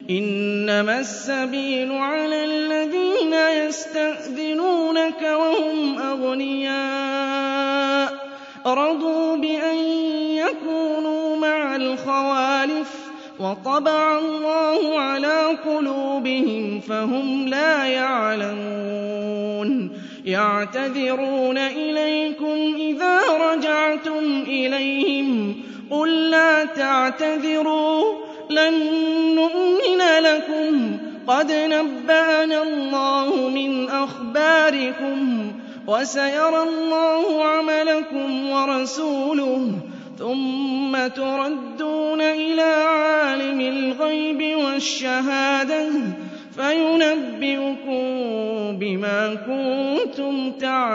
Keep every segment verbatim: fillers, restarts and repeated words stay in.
إِنَّمَا السَّبِيلُ عَلَى الَّذِينَ يَسْتَأْذِنُونَكَ وَهُمْ أَغْنِيَاءُ رَضُوا بِأَن يَكُونُوا مَعَ الْخَوَالِفِ وَطَبَعَ اللَّهُ عَلَىٰ قُلُوبِهِمْ فَهُمْ لَا يَعْلَمُونَ يَعْتَذِرُونَ إِلَيْكُمْ إِذَا رَجَعْتُمْ إِلَيْهِمْ قُل لَّا تَعْتَذِرُوا لَن نُّؤْمِنَ لَكُمْ قَدْ نَبَّأَنَا اللَّهُ مِنْ أَخْبَارِكُمْ وَسَيَرَى اللَّهُ عَمَلَكُمْ وَرَسُولُهُ ثُمَّ تُرَدُّونَ إِلَىٰ عَالِمِ الْغَيْبِ وَالشَّهَادَةِ فَيُنَبِّئُكُم بِمَا كُنتُمْ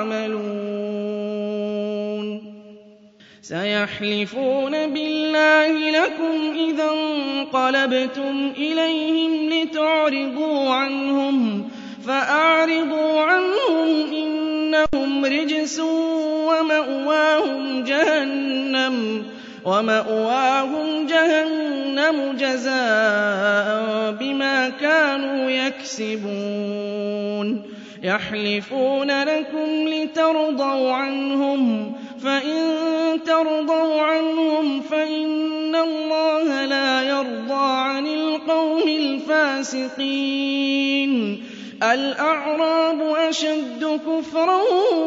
تَعْمَلُونَ سَيَحْلِفُونَ بِاللَّهِ لَكُمْ إِذَا انقَلَبْتُمْ إِلَيْهِمْ لِتُعْرِضُوا عَنْهُمْ فَأَعْرِضُوا عَنْهُمْ إِنَّهُمْ رِجْسٌ وَمَأْوَاهُمْ جَهَنَّمُ وَمَأْوَاهُمْ جَهَنَّمُ جَزَاءً بِمَا كَانُوا يَكْسِبُونَ يَحْلِفُونَ لَكُمْ لِتَرْضَوْا عَنْهُمْ فَإِن تَرْضَوْا عَنْهُمْ فَإِنَّ اللَّهَ لَا يَرْضَىٰ عَنِ الْقَوْمِ الْفَاسِقِينَ الْأَعْرَابُ أَشَدُّ كُفْرًا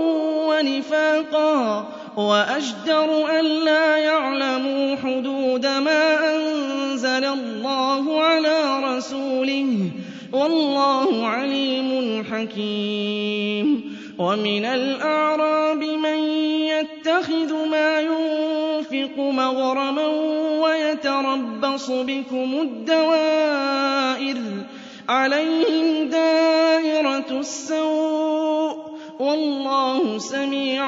وَنِفَاقًا وَأَجْدَرُ أَلَّا يَعْلَمُوا حُدُودَ مَا أَنزَلَ اللَّهُ عَلَىٰ رَسُولِهِ ۗ وَاللَّهُ عَلِيمٌ حَكِيمٌ وَمِنَ الْأَعْرَابِ مَن يَتَّخِذُ مَا يُنفِقُ مَغْرَمًا وَيَتَرَبَّصُ بِكُمُ الدَّوَائِرَ عَلَيْهِمْ دَائِرَةُ السَّوْءِ ۗ وَاللَّهُ سَمِيعٌ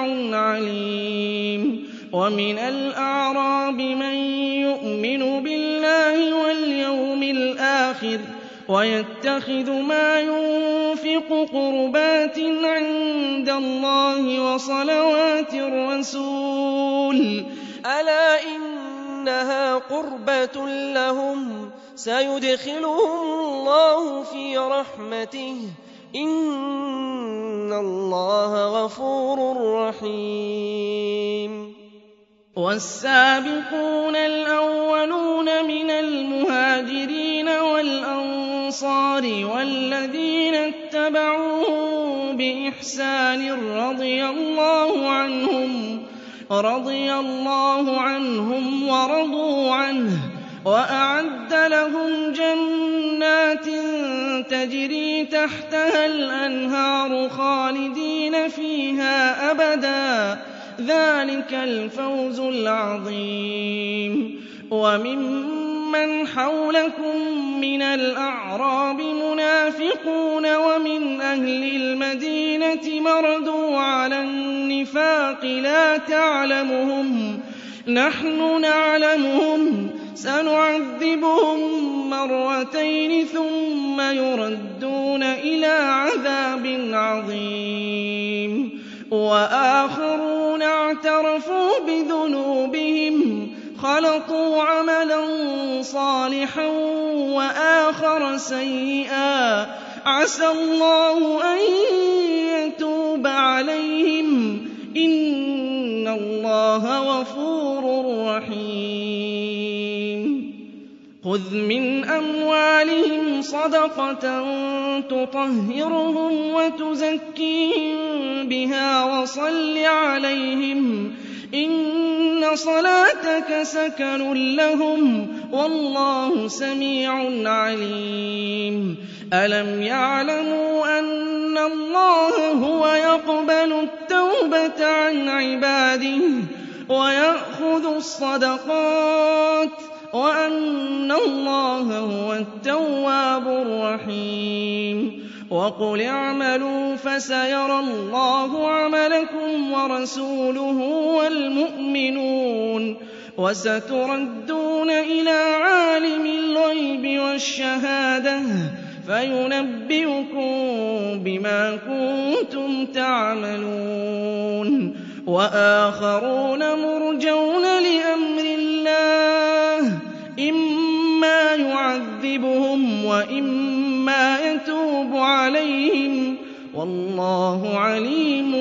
عَلِيمٌ وَمِنَ الْأَعْرَابِ مَن يُؤْمِنُ بِاللَّهِ وَالْيَوْمِ الْآخِرِ وَيَتَّخِذُ مَا يُنفِقُ قُرُبَاتٍ عِندَ اللَّهِ وَصَلَوَاتِ الرَّسُولِ ۚ أَلَا إِنَّهَا قُرْبَةٌ لَّهُمْ سَيُدْخِلُهُمُ اللَّهُ فِي رَحْمَتِهِ ۗ إِنَّ اللَّهَ غَفُورٌ رَّحِيمٌ وَالسَّابِقُونَ الْأَوَّلُونَ مِنَ الْمُهَاجِرِينَ وَالْأَنصَارِ وَالَّذِينَ اتَّبَعُوهُم بِإِحْسَانٍ رَّضِيَ اللَّهُ عَنْهُمْ رَضِيَ اللَّهُ عَنْهُمْ وَرَضُوا عَنْهُ وَأَعَدَّ لَهُمْ جَنَّاتٍ تَجْرِي تَحْتَهَا الْأَنْهَارُ خَالِدِينَ فِيهَا أَبَدًا ۚ ذَٰلِكَ الْفَوْزُ الْعَظِيمُ وَمِمَّنْ حَوْلَكُم مِّنَ الْأَعْرَابِ مُنَافِقُونَ وَمِنْ أَهْلِ الْمَدِينَةِ مَرَدُوا عَلَى النِّفَاقِ لَا تَعْلَمُهُمْ ۖ نَحْنُ نَعْلَمُهُمْ سَنُعَذِّبُهُم مَّرَّتَيْنِ ثُمَّ يُرَدُّونَ إِلَىٰ عَذَابٍ عَظِيمٍ وَآخَرُونَ اعْتَرَفُوا بِذُنُوبِهِمْ خَلَطُوا عَمَلًا صَالِحًا وَآخَرَ سَيِّئًا عَسَى اللَّهُ أَن يَتُوبَ عَلَيْهِمْ ۚ إِنَّ اللَّهَ غَفُورٌ رَّحِيمٌ خُذْ مِنْ أَمْوَالِهِمْ صَدَقَةً تُطَهِّرُهُمْ وَتُزَكِّيهِم بِهَا وَصَلِّ عَلَيْهِمْ ۖ إِنَّ صَلَاتَكَ سَكَنٌ لَّهُمْ ۗ وَاللَّهُ سَمِيعٌ عَلِيمٌ أَلَمْ يَعْلَمُوا أَنَّ اللَّهَ هُوَ يَقْبَلُ التَّوْبَةَ عَنْ عِبَادِهِ وَيَأْخُذُ الصَّدَقَاتِ وَأَنَّ اللَّهَ هُوَ التَّوَّابُ الرَّحِيمُ وَقُلِ اعْمَلُوا فَسَيَرَى اللَّهُ عَمَلَكُمْ وَرَسُولُهُ وَالْمُؤْمِنُونَ وَسَتُرَدُّونَ إِلَىٰ عَالِمِ الْغَيْبِ وَالشَّهَادَةِ فَيُنَبِّئُكُم بِمَا كُنتُمْ تَعْمَلُونَ وَآخَرُونَ مُرْجَوْنَ لِأَمْرِ اللَّهِ إِمَّا يُعَذِّبُهُمْ وإما يتوب عليهم ۚ وَاللَّهُ عَلِيمٌ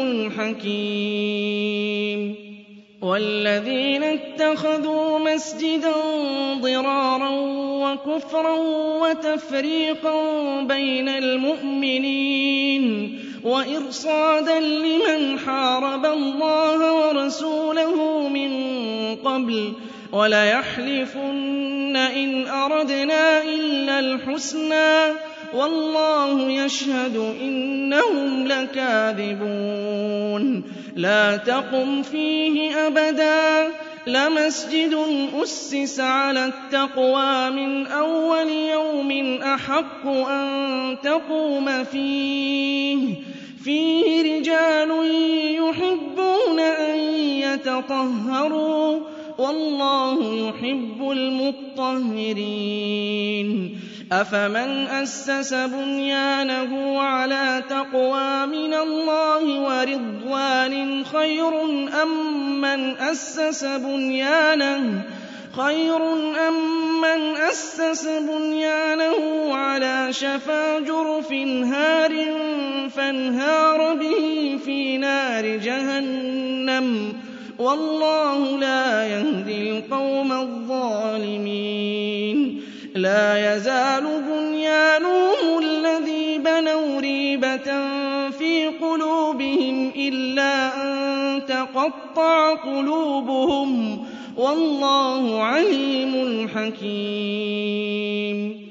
حَكِيمٌ وَالَّذِينَ اتَّخَذُوا مَسْجِدًا ضِرَارًا وَكُفْرًا وَتَفْرِيقًا بَيْنَ الْمُؤْمِنِينَ وَإِرْصَادًا لِّمَنْ حَارَبَ اللَّهَ وَرَسُولَهُ مِن قَبْلُ وَلَيَحْلِفُنَّ إِنْ أَرَدْنَا إِلَّا الْحُسْنَىٰ وَاللَّهُ يَشْهَدُ إِنَّهُمْ لَكَاذِبُونَ لَا تَقُمْ فِيهِ أَبَدًا ۚ لَّمَسْجِدٌ أُسِّسَ عَلَى التَّقْوَىٰ مِنْ أَوَّلِ يَوْمٍ أَحَقُّ أَن تَقُومَ فِيهِ ۚ فِيهِ رِجَالٌ يُحِبُّونَ أَن يَتَطَهَّرُوا ۚ وَاللَّهُ يُحِبُّ الْمُطَّهِّرِينَ أَفَمَنْ أَسَّسَ بُنْيَانَهُ عَلَىٰ تَقْوَىٰ مِنَ اللَّهِ وَرِضْوَانٍ خَيْرٌ أَم مَّنْ أَسَّسَ بُنْيَانَهُ أَمَّنْ أَسَّسَ بُنْيَانَهُ عَلَىٰ شَفَا جُرُفٍ هَارٍ فَانْهَارَ بِهِ فِي نَارِ جَهَنَّمَ ۗ وَاللَّهُ لَا يَهْدِي الْقَوْمَ الظَّالِمِينَ لَا يَزَالُ بُنْيَانُهُمُ الَّذِي بَنَوْا رِيبَةً فِي قُلُوبِهِمْ إِلَّا أَن تَقَطَّعَ قُلُوبُهُمْ ۗ وَاللَّهُ عَلِيمٌ حَكِيمٌ